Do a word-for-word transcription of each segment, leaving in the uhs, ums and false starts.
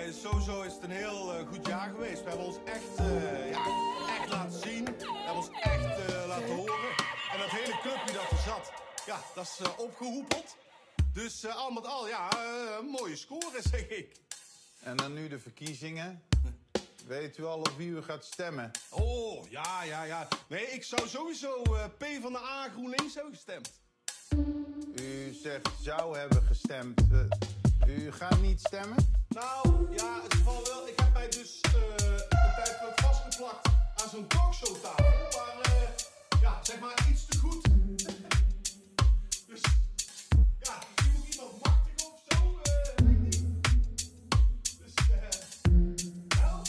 sowieso is het een heel uh, goed jaar geweest. We hebben ons echt, uh, ja, echt laten zien. We hebben ons echt uh, laten horen. En dat hele clubje dat er zat, ja, dat is uh, opgehoepeld. Dus uh, al met al, ja, uh, een mooie score, zeg ik. En dan nu de verkiezingen. Weet u al op wie u gaat stemmen? Oh, ja, ja, ja. Nee, ik zou sowieso uh, P van de A GroenLinks hebben gestemd. U zegt zou hebben gestemd. Uh, u gaat niet stemmen? Nou, ja, het geval wel. Ik heb mij dus uh, een tijd vastgeplakt aan zo'n talkshowtafel. Maar, uh, ja, zeg maar iets te goed. Dus, ja, misschien moet iemand machtig of zo. Uh, dus, eh... Uh, wel...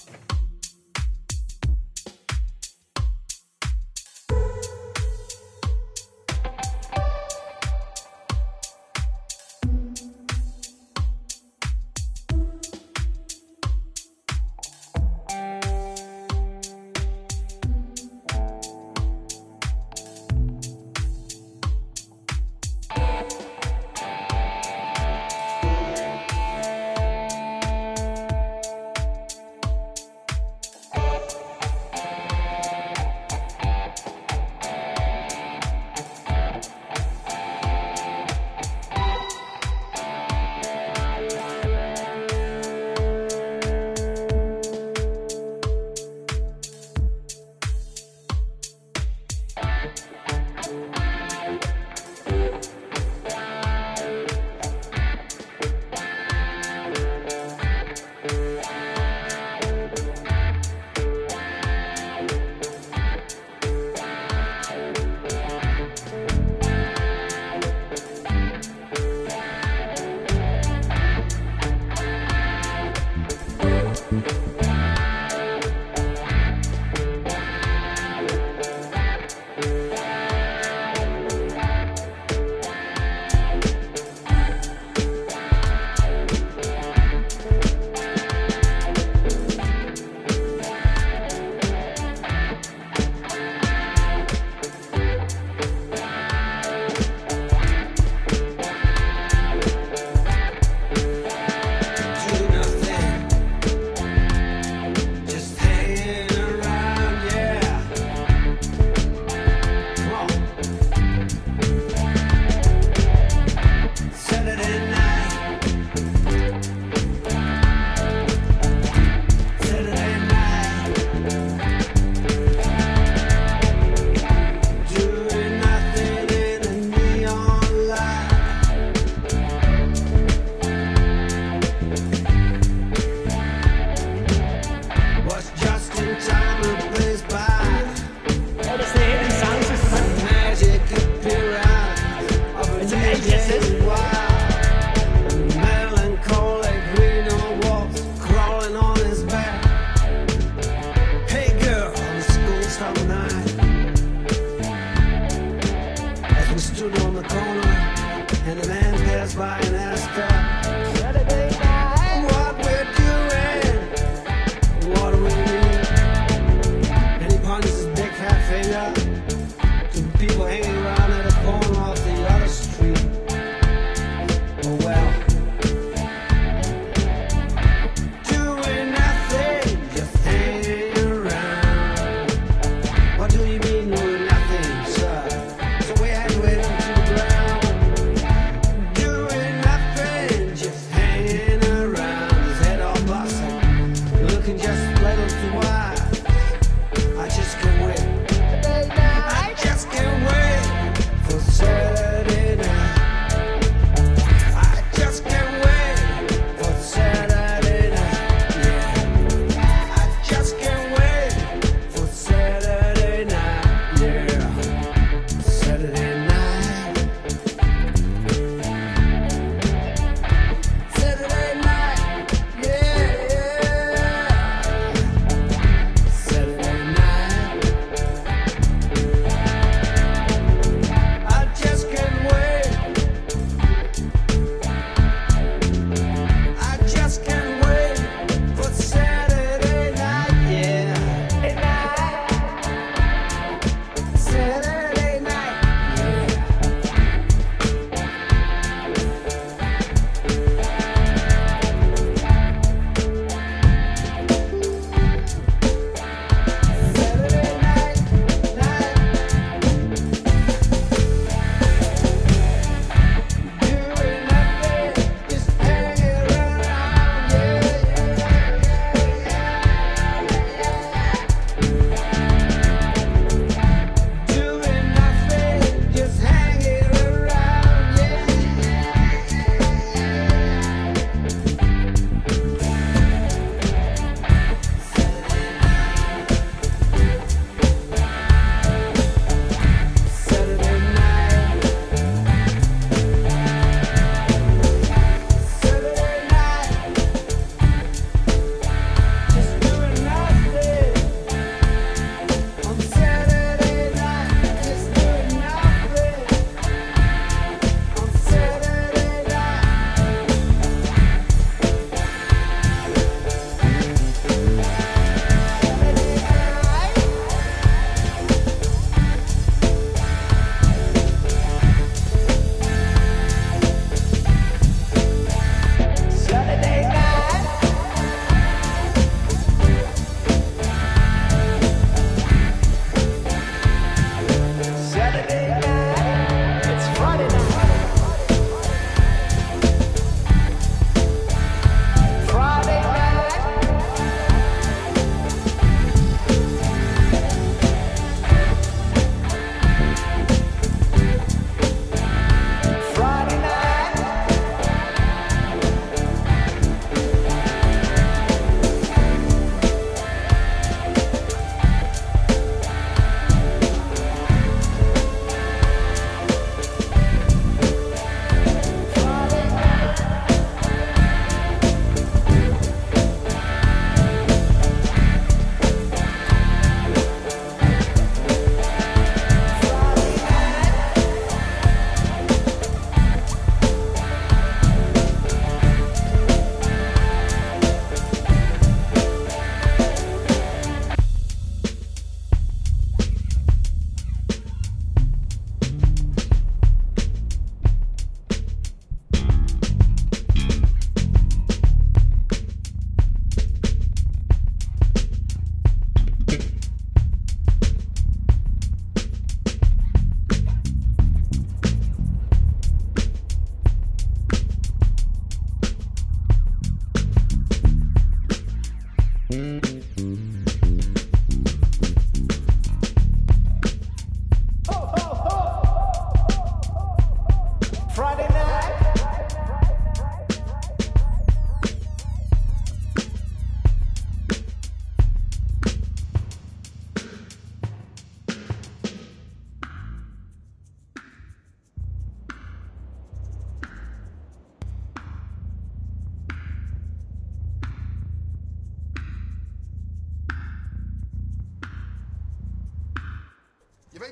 Doing nothing.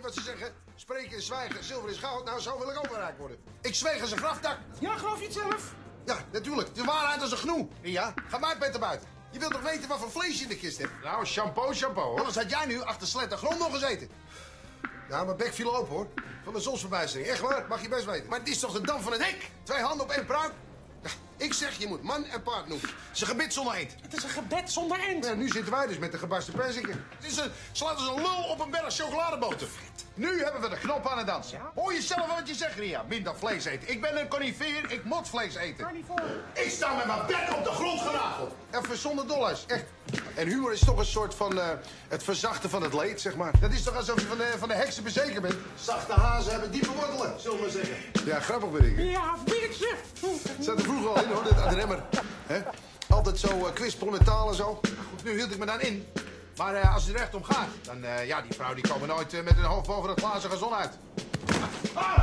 wat ze zeggen? Spreken en zwijgen, zilver is goud. Nou, zo wil ik ook bereikt worden. Ik zweeg als een graftak. Ja, geloof je het zelf? Ja, natuurlijk. De waarheid als een gnoe. Ja, ga maar uit met buiten. Je wilt toch weten wat voor vlees je in de kist hebt? Nou, shampoo, shampoo, hoor. Anders had jij nu achter slet de grond nog gezeten. Ja, mijn bek viel open, hoor. Van de zonsverbijstering. Echt waar, mag je best weten. Maar het is toch de dam van het hek? Twee handen op één pruik? Ja, ik zeg, je moet man en paard noemen. Het is een gebit zonder eend. Het is een gebed zonder eind. Ja, nu zitten wij dus met de gebarsten perziken. Het is een, slaat als een lul op een berg chocoladeboter. Nu hebben we de knop aan het dansen. Hoor je zelf wat je zegt, Ria? Minder vlees eten. Ik ben een conifeer, ik moet vlees eten. Ik sta met mijn bek op de grond genageld. Even zonder dollars, echt. En humor is toch een soort van uh, het verzachten van het leed, zeg maar. Dat is toch alsof je van de, van de heksen bezekerd bent? Zachte hazen hebben diepe wortelen, zullen we maar zeggen. Ja, grappig ben ik. Hè? Ja, Dirkse. Het zat er vroeger al in, hoor, dit remmer. Hè? Altijd zo uh, kwispel met taal en zo. Goed, nu hield ik me dan in. Maar uh, als het er echt om gaat, dan uh, ja, die vrouw die komen nooit uh, met hun hoofd boven het glazige zon uit. Ah!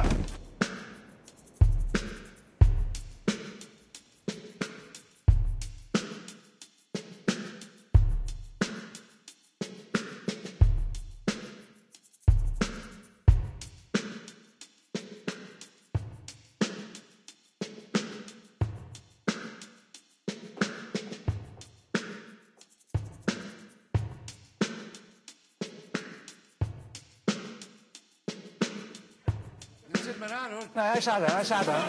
Zet maar aan, hoor. Nou, hij staat er, hij staat er.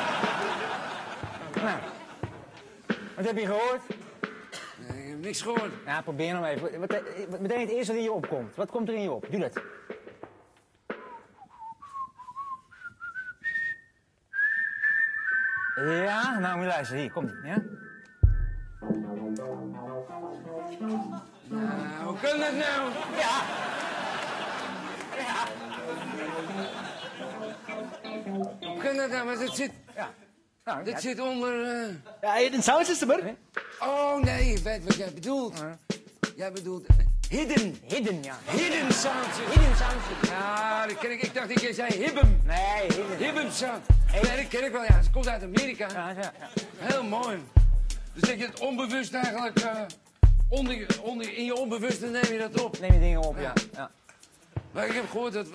Nou, wat heb je gehoord? Nee, ik heb niks gehoord. Ja, probeer nog even. Wat, wat, meteen het eerste wat in je opkomt. Wat komt er in je op? Doe dat. Ja, nou moet je luisteren. Hier, komt ie. Ja? Nou, hoe kan dat nou? Ja. Ja. Hoe kan dat nou? Maar dat zit, Ja. Nou, dit ja. zit onder... Uh... Ja, het soundsystem, hoor. Oh, nee, ik weet wat jij bedoelt. Jij bedoelt uh, hidden. Hidden, ja. Hidden sound. Hidden soundsystem. Ja, dat ken ik. Ik dacht dat jij zei hibbem. Nee, hidden. Hibbem sound. Nee, dat ken ik wel. Ja, het komt uit Amerika. Ja, ja, ja. Heel mooi. Dus dat je het onbewust eigenlijk... Uh, onder, onder, in je onbewuste neem je dat op. Neem je dingen op, ja. Ja. Maar ik heb gehoord dat